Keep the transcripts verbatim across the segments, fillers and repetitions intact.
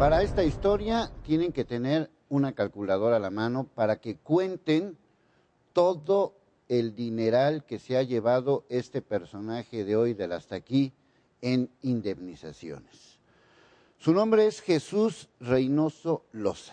Para esta historia tienen que tener una calculadora a la mano para que cuenten todo el dineral que se ha llevado este personaje de hoy del Hasta Aquí en indemnizaciones. Su nombre es Jesús Reynoso Loza.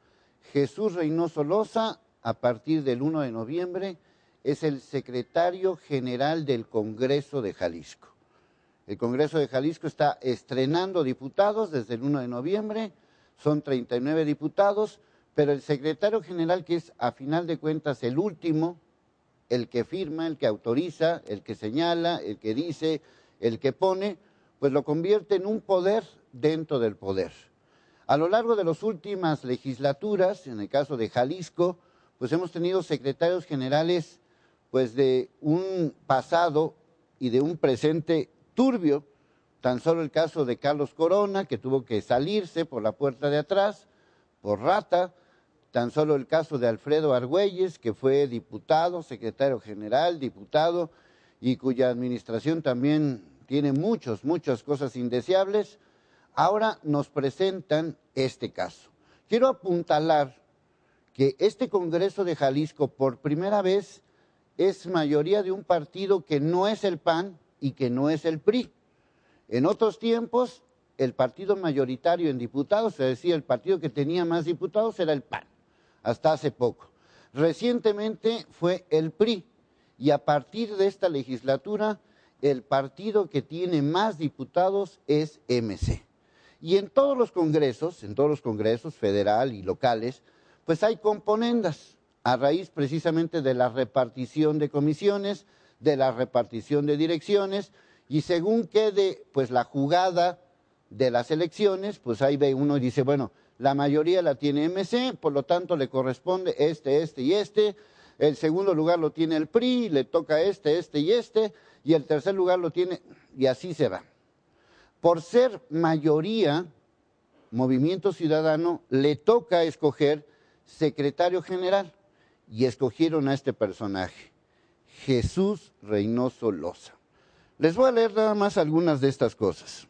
Jesús Reynoso Loza, a partir del primero de noviembre, es el secretario general del Congreso de Jalisco. El Congreso de Jalisco está estrenando diputados desde el primero de noviembre, son treinta y nueve diputados, pero el secretario general, que es a final de cuentas el último, el que firma, el que autoriza, el que señala, el que dice, el que pone, pues lo convierte en un poder dentro del poder. A lo largo de las últimas legislaturas, en el caso de Jalisco, pues hemos tenido secretarios generales pues de un pasado y de un presente turbio. Tan solo el caso de Carlos Corona, que tuvo que salirse por la puerta de atrás, por rata. Tan solo el caso de Alfredo Argüelles, que fue diputado, secretario general, diputado, y cuya administración también tiene muchos, muchas cosas indeseables. Ahora nos presentan este caso. Quiero apuntalar que este Congreso de Jalisco, por primera vez, es mayoría de un partido que no es el P A N y que no es el P R I. En otros tiempos, el partido mayoritario en diputados, es decir, el partido que tenía más diputados era el P A N, hasta hace poco. Recientemente fue el P R I, y a partir de esta legislatura, el partido que tiene más diputados es M C. Y en todos los congresos, en todos los congresos federal y locales, pues hay componendas, a raíz precisamente de la repartición de comisiones, de la repartición de direcciones, y según quede pues la jugada de las elecciones, pues ahí ve uno y dice, bueno, la mayoría la tiene M C, por lo tanto le corresponde este, este y este, el segundo lugar lo tiene el P R I, le toca este, este y este, y el tercer lugar lo tiene, y así se va. Por ser mayoría, Movimiento Ciudadano le toca escoger secretario general, y escogieron a este personaje, Jesús Reynoso Loza. Les voy a leer nada más algunas de estas cosas.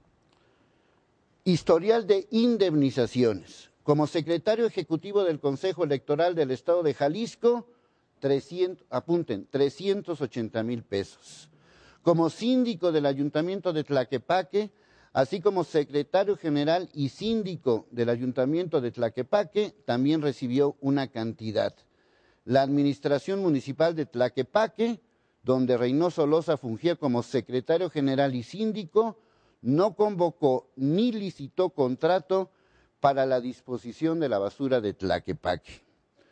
Historial de indemnizaciones. Como secretario ejecutivo del Consejo Electoral del Estado de Jalisco, trescientos, apunten, trescientos ochenta mil pesos. Como síndico del Ayuntamiento de Tlaquepaque, así como secretario general y síndico del Ayuntamiento de Tlaquepaque, también recibió una cantidad. La Administración Municipal de Tlaquepaque, donde Reynoso Loza fungía como secretario general y síndico, no convocó ni licitó contrato para la disposición de la basura de Tlaquepaque.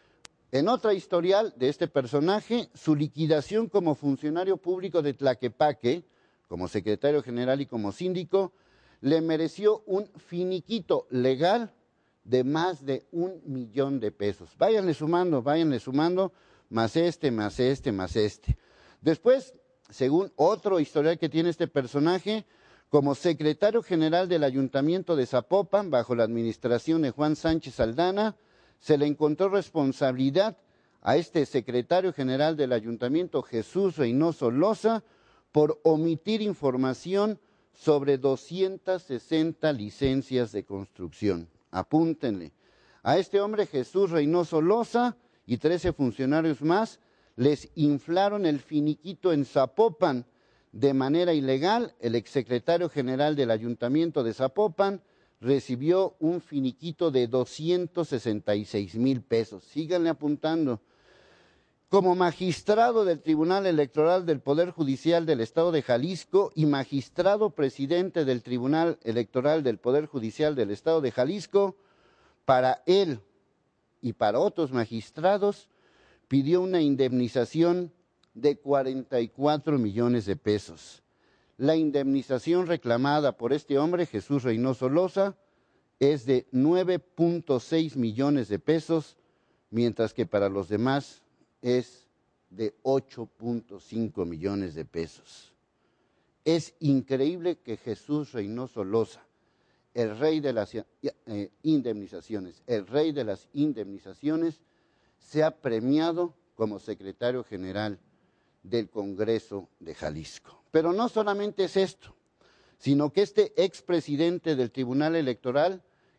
En otra historial de este personaje, su liquidación como funcionario público de Tlaquepaque, como secretario general y como síndico, le mereció un finiquito legal de más de un millón de pesos. Váyanle sumando, váyanle sumando, más este, más este, más este. Después, según otro historial que tiene este personaje, como secretario general del Ayuntamiento de Zapopan, bajo la administración de Juan Sánchez Aldana, se le encontró responsabilidad a este secretario general del Ayuntamiento, Jesús Reynoso Loza, por omitir información sobre doscientas sesenta licencias de construcción. Apúntenle. A este hombre, Jesús Reynoso Loza, y trece funcionarios más, les inflaron el finiquito en Zapopan de manera ilegal. El exsecretario general del Ayuntamiento de Zapopan recibió un finiquito de doscientos sesenta y seis mil pesos. Síganle apuntando. Como magistrado del Tribunal Electoral del Poder Judicial del Estado de Jalisco y magistrado presidente del Tribunal Electoral del Poder Judicial del Estado de Jalisco, para él y para otros magistrados pidió una indemnización de cuarenta y cuatro millones de pesos. La indemnización reclamada por este hombre, Jesús Reynoso Loza, es de nueve punto seis millones de pesos, mientras que para los demás es de ocho punto cinco millones de pesos. Es increíble que Jesús Reynoso Loza, el rey de las eh, indemnizaciones, el rey de las indemnizaciones, sea premiado como secretario general del Congreso de Jalisco. Pero no solamente es esto, sino que este expresidente del Tribunal Electoral,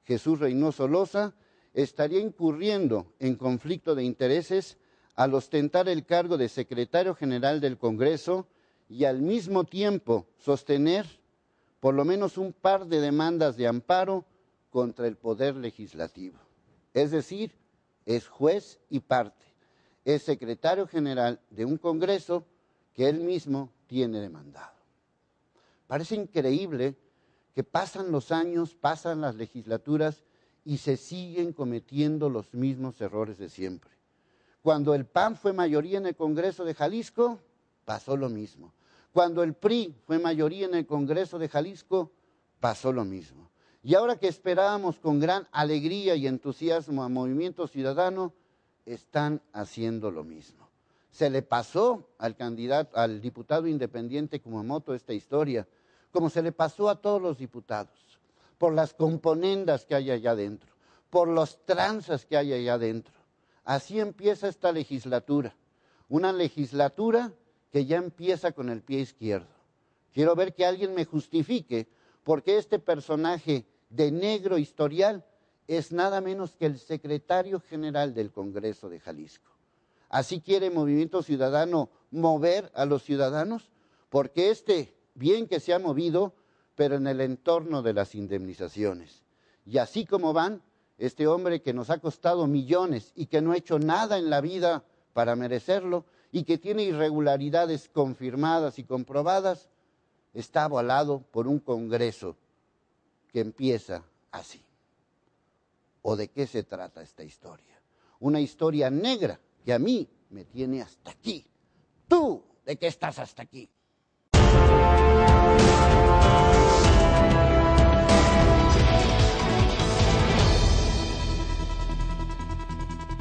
Jesús Reynoso Loza, estaría incurriendo en conflicto de intereses al ostentar el cargo de secretario general del Congreso y al mismo tiempo sostener por lo menos un par de demandas de amparo contra el Poder Legislativo. Es decir, es juez y parte, es secretario general de un Congreso que él mismo tiene demandado. Parece increíble que pasan los años, pasan las legislaturas y se siguen cometiendo los mismos errores de siempre. Cuando el P A N fue mayoría en el Congreso de Jalisco, pasó lo mismo. Cuando el P R I fue mayoría en el Congreso de Jalisco, pasó lo mismo. Y ahora que esperábamos con gran alegría y entusiasmo a Movimiento Ciudadano, están haciendo lo mismo. Se le pasó al candidato, al diputado independiente Kumamoto esta historia, como se le pasó a todos los diputados, por las componendas que hay allá adentro, por los tranzas que hay allá adentro. Así empieza esta legislatura, una legislatura que ya empieza con el pie izquierdo. Quiero ver que alguien me justifique por qué este personaje de negro historial es nada menos que el secretario general del Congreso de Jalisco. Así quiere Movimiento Ciudadano mover a los ciudadanos, porque este bien que se ha movido, pero en el entorno de las indemnizaciones. Y así como van, este hombre que nos ha costado millones y que no ha hecho nada en la vida para merecerlo y que tiene irregularidades confirmadas y comprobadas, está avalado por un Congreso que empieza así. ¿O de qué se trata esta historia? Una historia negra que a mí me tiene hasta aquí. ¿Tú de qué estás hasta aquí?